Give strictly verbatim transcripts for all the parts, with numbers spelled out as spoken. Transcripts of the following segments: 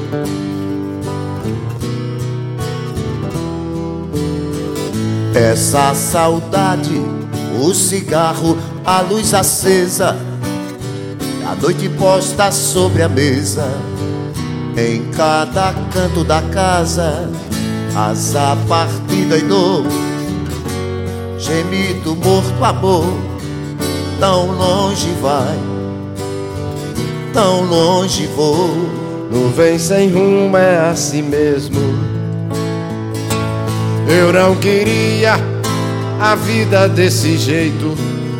Essa saudade, o cigarro, a luz acesa, a noite posta sobre a mesa, em cada canto da casa, asa partida e dor, gemido, morto, amor. Tão longe vai, tão longe vou. Não vem sem rumo, é assim mesmo. Eu não queria a vida desse jeito.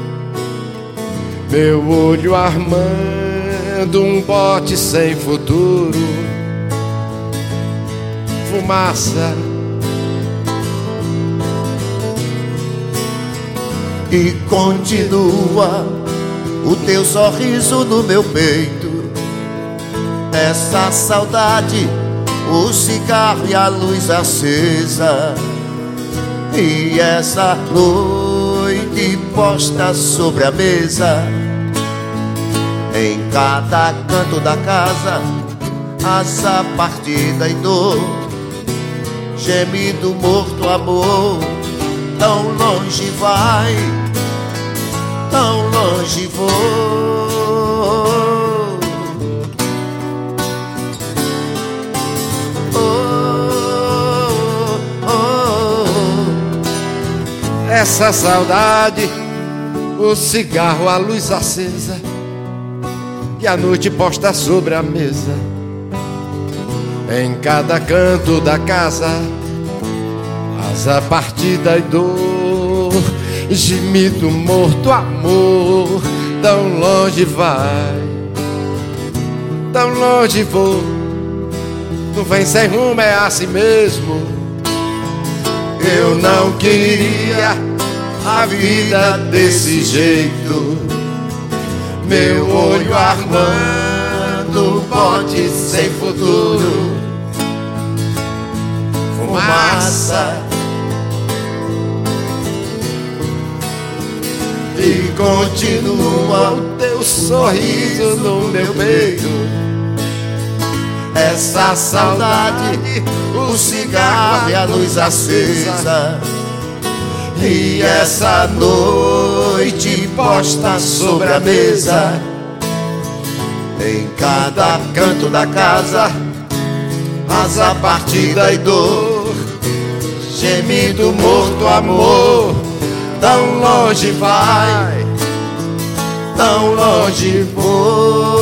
Meu olho armando um bote sem futuro. Fumaça e continua o teu sorriso no meu peito. Essa saudade, o cigarro e a luz acesa, e essa noite posta sobre a mesa, em cada canto da casa, asa partida e dor, gemido, morto, amor. Tão longe vai, tão longe vou. Essa saudade, o cigarro, a luz acesa, e a noite posta sobre a mesa, em cada canto da casa, asa partida e dor, gemido, morto, amor. Tão longe vai, tão longe vou. Não vem sem rumo, é assim mesmo. Eu não queria a vida desse jeito. Meu olho armando um bote sem futuro. Fumaça e continua o teu sorriso no meu peito. Essa saudade, o cigarro e a luz acesa, e essa noite posta sobre a mesa, em cada canto da casa, asa partida e dor, gemido, morto, amor. Tão longe vai, tão longe vou.